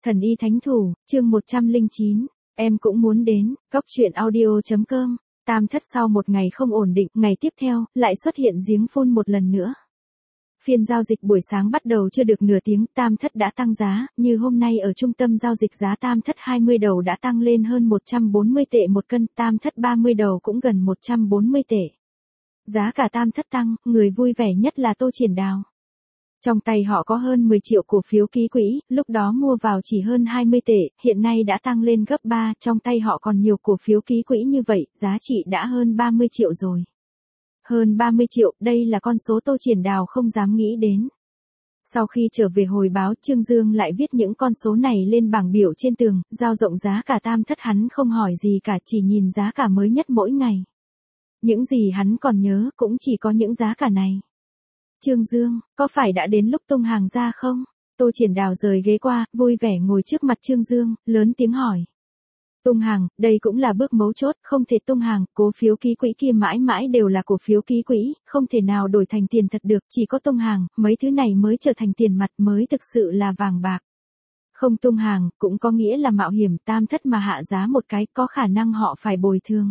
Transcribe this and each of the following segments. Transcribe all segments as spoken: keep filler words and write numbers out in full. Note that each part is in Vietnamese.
Thần y thánh thủ, chương một trăm lẻ chín, em cũng muốn đến, cóc truyện audio.com, Tam Thất sau một ngày không ổn định, ngày tiếp theo, lại xuất hiện giếng phun một lần nữa. Phiên giao dịch buổi sáng bắt đầu chưa được nửa tiếng, Tam Thất đã tăng giá, như hôm nay ở trung tâm giao dịch giá Tam Thất hai mươi đầu đã tăng lên hơn một trăm bốn mươi tệ một cân, Tam Thất ba mươi đầu cũng gần một trăm bốn mươi tệ. Giá cả Tam Thất tăng, người vui vẻ nhất là Tô Triển Đào. Trong tay họ có hơn mười triệu cổ phiếu ký quỹ, lúc đó mua vào chỉ hơn hai mươi tệ, hiện nay đã tăng lên gấp ba, trong tay họ còn nhiều cổ phiếu ký quỹ như vậy, giá trị đã hơn ba mươi triệu rồi. Hơn ba mươi triệu, đây là con số Tô Triển Đào không dám nghĩ đến. Sau khi trở về hồi báo, Trương Dương lại viết những con số này lên bảng biểu trên tường, giao rộng giá cả Tam Thất hắn không hỏi gì cả, chỉ nhìn giá cả mới nhất mỗi ngày. Những gì hắn còn nhớ cũng chỉ có những giá cả này. Trương Dương, có phải đã đến lúc tung hàng ra không? Tô Triển Đào rời ghế qua, vui vẻ ngồi trước mặt Trương Dương, lớn tiếng hỏi. Tung hàng, đây cũng là bước mấu chốt, không thể tung hàng, cổ phiếu ký quỹ kia mãi mãi đều là cổ phiếu ký quỹ, không thể nào đổi thành tiền thật được, chỉ có tung hàng, mấy thứ này mới trở thành tiền mặt, mới thực sự là vàng bạc. Không tung hàng, cũng có nghĩa là mạo hiểm, Tam Thất mà hạ giá một cái, có khả năng họ phải bồi thường.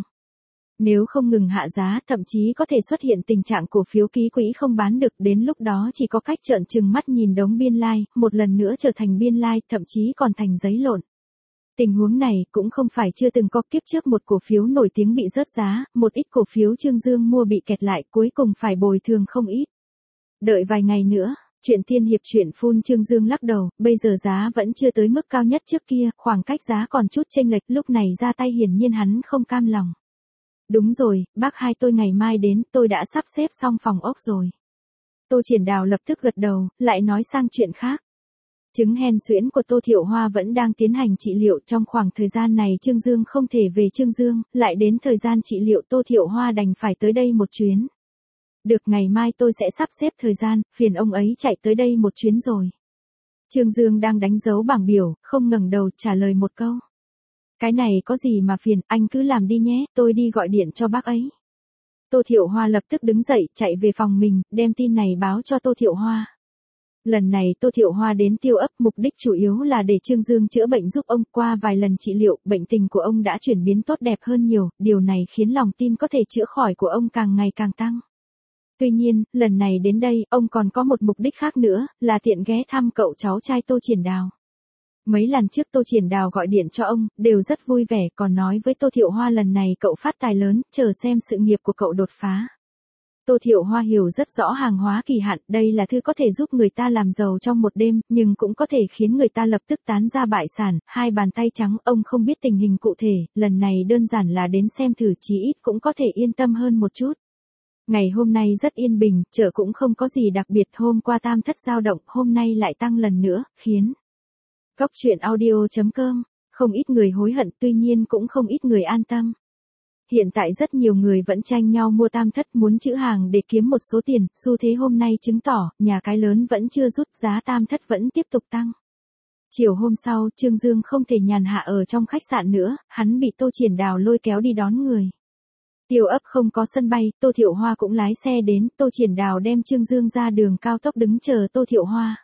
Nếu không ngừng hạ giá, thậm chí có thể xuất hiện tình trạng cổ phiếu ký quỹ không bán được, đến lúc đó chỉ có cách trợn trừng mắt nhìn đống biên lai, like, một lần nữa trở thành biên lai, like, thậm chí còn thành giấy lộn. Tình huống này cũng không phải chưa từng có, kiếp trước một cổ phiếu nổi tiếng bị rớt giá, một ít cổ phiếu Trương Dương mua bị kẹt lại, cuối cùng phải bồi thường không ít. Đợi vài ngày nữa, chuyện tiên hiệp chuyện phun Trương Dương lắc đầu, bây giờ giá vẫn chưa tới mức cao nhất trước kia, khoảng cách giá còn chút chênh lệch, lúc này ra tay hiển nhiên hắn không cam lòng. Đúng rồi, bác hai tôi ngày mai đến, tôi đã sắp xếp xong phòng ốc rồi. Tô Triển Đào lập tức gật đầu, lại nói sang chuyện khác. Chứng hen suyễn của Tô Thiệu Hoa vẫn đang tiến hành trị liệu, trong khoảng thời gian này Trương Dương không thể về Trương Dương, lại đến thời gian trị liệu Tô Thiệu Hoa đành phải tới đây một chuyến. Được, ngày mai tôi sẽ sắp xếp thời gian, phiền ông ấy chạy tới đây một chuyến rồi. Trương Dương đang đánh dấu bảng biểu, không ngẩng đầu trả lời một câu. Cái này có gì mà phiền, anh cứ làm đi nhé, tôi đi gọi điện cho bác ấy. Tô Thiệu Hoa lập tức đứng dậy, chạy về phòng mình, đem tin này báo cho Tô Thiệu Hoa. Lần này Tô Thiệu Hoa đến Tiêu Ấp, mục đích chủ yếu là để Trương Dương chữa bệnh giúp ông, qua vài lần trị liệu, bệnh tình của ông đã chuyển biến tốt đẹp hơn nhiều, điều này khiến lòng tin có thể chữa khỏi của ông càng ngày càng tăng. Tuy nhiên, lần này đến đây, ông còn có một mục đích khác nữa, là tiện ghé thăm cậu cháu trai Tô Triển Đào. Mấy lần trước Tô Triển Đào gọi điện cho ông, đều rất vui vẻ, còn nói với Tô Thiệu Hoa lần này cậu phát tài lớn, chờ xem sự nghiệp của cậu đột phá. Tô Thiệu Hoa hiểu rất rõ hàng hóa kỳ hạn, đây là thứ có thể giúp người ta làm giàu trong một đêm, nhưng cũng có thể khiến người ta lập tức tán ra bại sản, hai bàn tay trắng, ông không biết tình hình cụ thể, lần này đơn giản là đến xem thử, chí ít cũng có thể yên tâm hơn một chút. Ngày hôm nay rất yên bình, chợ cũng không có gì đặc biệt, hôm qua Tam Thất dao động, hôm nay lại tăng lần nữa, khiến cóc truyện audio.com, không ít người hối hận, tuy nhiên cũng không ít người an tâm. Hiện tại rất nhiều người vẫn tranh nhau mua Tam Thất, muốn trữ hàng để kiếm một số tiền, xu thế hôm nay chứng tỏ, nhà cái lớn vẫn chưa rút, giá Tam Thất vẫn tiếp tục tăng. Chiều hôm sau, Trương Dương không thể nhàn hạ ở trong khách sạn nữa, hắn bị Tô Triển Đào lôi kéo đi đón người. Tiêu Ấp không có sân bay, Tô Thiệu Hoa cũng lái xe đến, Tô Triển Đào đem Trương Dương ra đường cao tốc đứng chờ Tô Thiệu Hoa.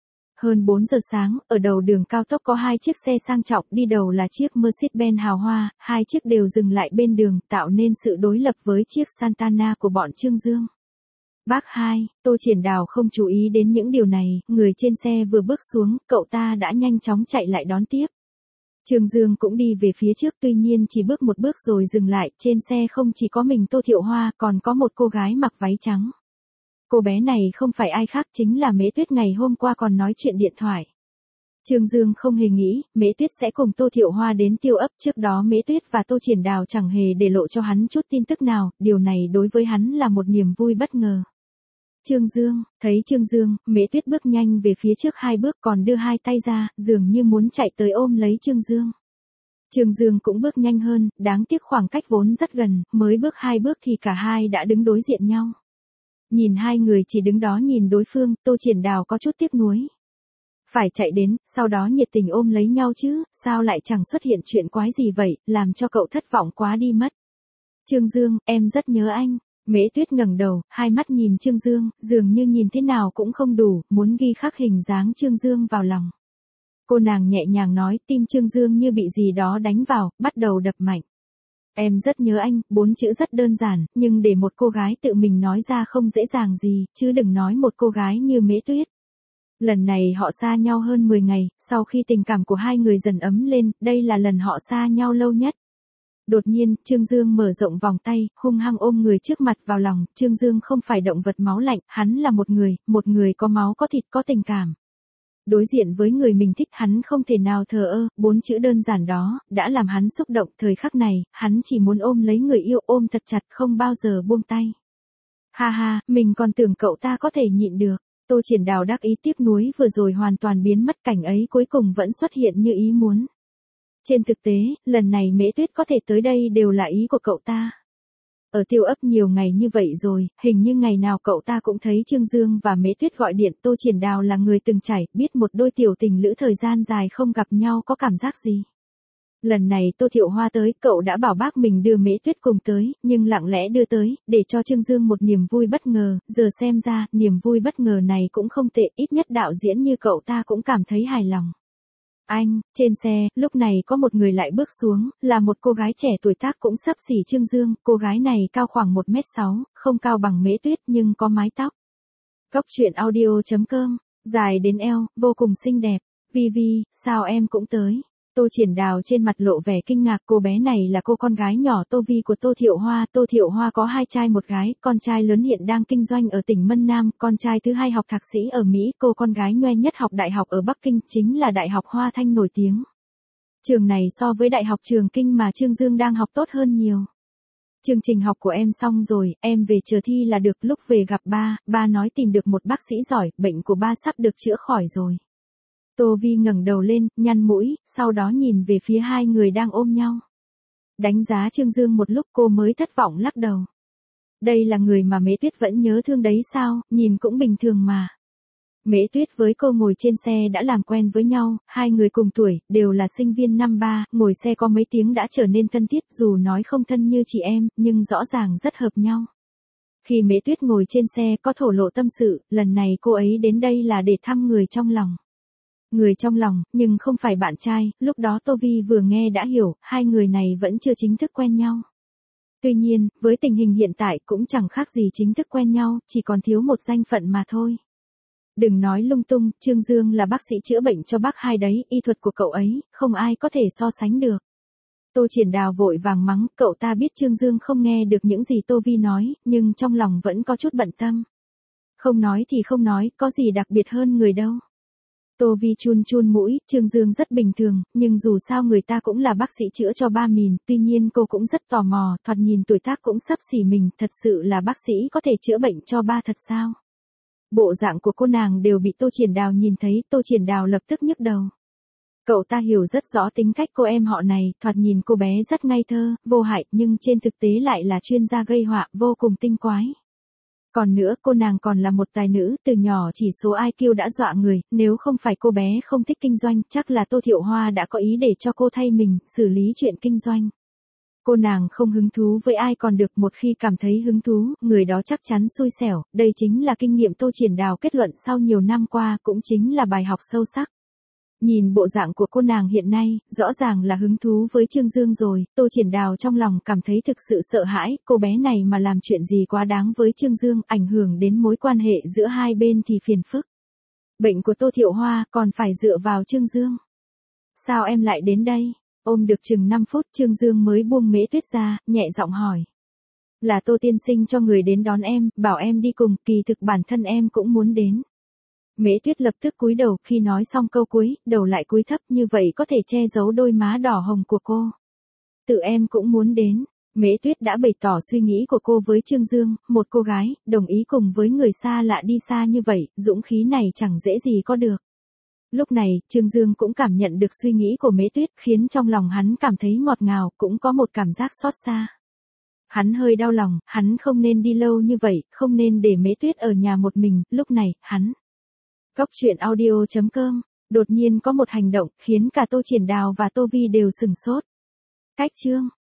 Hơn bốn giờ sáng, ở đầu đường cao tốc có hai chiếc xe sang trọng, đi đầu là chiếc Mercedes-Benz hào hoa, hai chiếc đều dừng lại bên đường, tạo nên sự đối lập với chiếc Santana của bọn Trương Dương. Bác hai, Tô Triển Đào không chú ý đến những điều này, người trên xe vừa bước xuống, cậu ta đã nhanh chóng chạy lại đón tiếp. Trương Dương cũng đi về phía trước, tuy nhiên chỉ bước một bước rồi dừng lại, trên xe không chỉ có mình Tô Thiệu Hoa, còn có một cô gái mặc váy trắng. Cô bé này không phải ai khác, chính là Mễ Tuyết ngày hôm qua còn nói chuyện điện thoại. Trương Dương không hề nghĩ, Mễ Tuyết sẽ cùng Tô Thiệu Hoa đến Tiêu Ấp, trước đó Mễ Tuyết và Tô Triển Đào chẳng hề để lộ cho hắn chút tin tức nào, điều này đối với hắn là một niềm vui bất ngờ. Trương Dương, thấy Trương Dương, Mễ Tuyết bước nhanh về phía trước hai bước, còn đưa hai tay ra, dường như muốn chạy tới ôm lấy Trương Dương. Trương Dương cũng bước nhanh hơn, đáng tiếc khoảng cách vốn rất gần, mới bước hai bước thì cả hai đã đứng đối diện nhau. Nhìn hai người chỉ đứng đó nhìn đối phương, Tô Triển Đào có chút tiếc nuối. Phải chạy đến, sau đó nhiệt tình ôm lấy nhau chứ, sao lại chẳng xuất hiện chuyện quái gì vậy, làm cho cậu thất vọng quá đi mất. Trương Dương, em rất nhớ anh. Mễ Tuyết ngẩng đầu, hai mắt nhìn Trương Dương, dường như nhìn thế nào cũng không đủ, muốn ghi khắc hình dáng Trương Dương vào lòng. Cô nàng nhẹ nhàng nói, tim Trương Dương như bị gì đó đánh vào, bắt đầu đập mạnh. Em rất nhớ anh, bốn chữ rất đơn giản, nhưng để một cô gái tự mình nói ra không dễ dàng gì, chứ đừng nói một cô gái như Mễ Tuyết. Lần này họ xa nhau hơn mười ngày, sau khi tình cảm của hai người dần ấm lên, đây là lần họ xa nhau lâu nhất. Đột nhiên, Trương Dương mở rộng vòng tay, hung hăng ôm người trước mặt vào lòng, Trương Dương không phải động vật máu lạnh, hắn là một người, một người có máu có thịt có tình cảm. Đối diện với người mình thích hắn không thể nào thờ ơ, bốn chữ đơn giản đó, đã làm hắn xúc động, thời khắc này, hắn chỉ muốn ôm lấy người yêu, ôm thật chặt không bao giờ buông tay. Ha ha, mình còn tưởng cậu ta có thể nhịn được. Tô Triển Đào đắc ý tiếc nuối vừa rồi hoàn toàn biến mất, cảnh ấy cuối cùng vẫn xuất hiện như ý muốn. Trên thực tế, lần này Mễ Tuyết có thể tới đây đều là ý của cậu ta. Ở Tiêu Ấp nhiều ngày như vậy rồi, hình như ngày nào cậu ta cũng thấy Trương Dương và Mễ Tuyết gọi điện. Tô Triển Đào là người từng trải, biết một đôi tiểu tình lữ thời gian dài không gặp nhau có cảm giác gì. Lần này Tô Thiệu Hoa tới, cậu đã bảo bác mình đưa Mễ Tuyết cùng tới, nhưng lặng lẽ đưa tới, để cho Trương Dương một niềm vui bất ngờ, giờ xem ra, niềm vui bất ngờ này cũng không tệ, ít nhất đạo diễn như cậu ta cũng cảm thấy hài lòng. Anh, trên xe, lúc này có một người lại bước xuống, là một cô gái trẻ tuổi tác cũng xấp xỉ Trương Dương, cô gái này cao khoảng một mét sáu, không cao bằng Mễ Tuyết nhưng có mái tóc. Góc truyện audio chấm com, dài đến eo, vô cùng xinh đẹp. Vi Vi, sao em cũng tới? Tô Triển Đào trên mặt lộ vẻ kinh ngạc, cô bé này là cô con gái nhỏ Tô Vi của Tô Thiệu Hoa. Tô Thiệu Hoa có hai trai một gái, con trai lớn hiện đang kinh doanh ở tỉnh Mân Nam, con trai thứ hai học thạc sĩ ở Mỹ, cô con gái nhoe nhất học đại học ở Bắc Kinh, chính là Đại học Hoa Thanh nổi tiếng. Trường này so với Đại học Trường Kinh mà Trương Dương đang học tốt hơn nhiều. Chương trình học của em xong rồi, em về chờ thi là được, lúc về gặp ba, ba nói tìm được một bác sĩ giỏi, bệnh của ba sắp được chữa khỏi rồi. Tô Vi ngẩng đầu lên, nhăn mũi, sau đó nhìn về phía hai người đang ôm nhau. Đánh giá Trương Dương một lúc cô mới thất vọng lắc đầu. Đây là người mà Mễ Tuyết vẫn nhớ thương đấy sao, nhìn cũng bình thường mà. Mễ Tuyết với cô ngồi trên xe đã làm quen với nhau, hai người cùng tuổi, đều là sinh viên năm ba, ngồi xe có mấy tiếng đã trở nên thân thiết, dù nói không thân như chị em, nhưng rõ ràng rất hợp nhau. Khi Mễ Tuyết ngồi trên xe có thổ lộ tâm sự, lần này cô ấy đến đây là để thăm người trong lòng. Người trong lòng, nhưng không phải bạn trai, lúc đó Tô Vi vừa nghe đã hiểu, hai người này vẫn chưa chính thức quen nhau. Tuy nhiên, với tình hình hiện tại cũng chẳng khác gì chính thức quen nhau, chỉ còn thiếu một danh phận mà thôi. Đừng nói lung tung, Trương Dương là bác sĩ chữa bệnh cho bác hai đấy, y thuật của cậu ấy, không ai có thể so sánh được. Tô Triển Đào vội vàng mắng, cậu ta biết Trương Dương không nghe được những gì Tô Vi nói, nhưng trong lòng vẫn có chút bận tâm. Không nói thì không nói, có gì đặc biệt hơn người đâu. Tô Vi chun chun mũi, Trương Dương rất bình thường, nhưng dù sao người ta cũng là bác sĩ chữa cho ba mình, tuy nhiên cô cũng rất tò mò, thoạt nhìn tuổi tác cũng xấp xỉ mình, thật sự là bác sĩ có thể chữa bệnh cho ba thật sao? Bộ dạng của cô nàng đều bị Tô Triển Đào nhìn thấy, Tô Triển Đào lập tức nhức đầu. Cậu ta hiểu rất rõ tính cách cô em họ này, thoạt nhìn cô bé rất ngây thơ, vô hại, nhưng trên thực tế lại là chuyên gia gây họa, vô cùng tinh quái. Còn nữa, cô nàng còn là một tài nữ, từ nhỏ chỉ số i kiu đã dọa người, nếu không phải cô bé không thích kinh doanh, chắc là Tô Thiệu Hoa đã có ý để cho cô thay mình, xử lý chuyện kinh doanh. Cô nàng không hứng thú với ai còn được, một khi cảm thấy hứng thú, người đó chắc chắn xui xẻo, đây chính là kinh nghiệm Tô Triển Đào kết luận sau nhiều năm qua, cũng chính là bài học sâu sắc. Nhìn bộ dạng của cô nàng hiện nay, rõ ràng là hứng thú với Trương Dương rồi, Tô Triển Đào trong lòng cảm thấy thực sự sợ hãi, cô bé này mà làm chuyện gì quá đáng với Trương Dương, ảnh hưởng đến mối quan hệ giữa hai bên thì phiền phức. Bệnh của Tô Thiệu Hoa còn phải dựa vào Trương Dương. Sao em lại đến đây? Ôm được chừng năm phút Trương Dương mới buông Mễ Tuyết ra, nhẹ giọng hỏi. Là Tô tiên sinh cho người đến đón em, bảo em đi cùng, kỳ thực bản thân em cũng muốn đến. Mễ Tuyết lập tức cúi đầu, khi nói xong câu cuối, đầu lại cúi thấp, như vậy có thể che giấu đôi má đỏ hồng của cô. Tự em cũng muốn đến. Mễ Tuyết đã bày tỏ suy nghĩ của cô với Trương Dương, một cô gái, đồng ý cùng với người xa lạ đi xa như vậy, dũng khí này chẳng dễ gì có được. Lúc này, Trương Dương cũng cảm nhận được suy nghĩ của Mễ Tuyết, khiến trong lòng hắn cảm thấy ngọt ngào, cũng có một cảm giác xót xa. Hắn hơi đau lòng, hắn không nên đi lâu như vậy, không nên để Mễ Tuyết ở nhà một mình, lúc này, hắn. Góc truyện audio chấm com, đột nhiên có một hành động, khiến cả Tô Triển Đào và Tô Vi đều sừng sốt. Cách chương.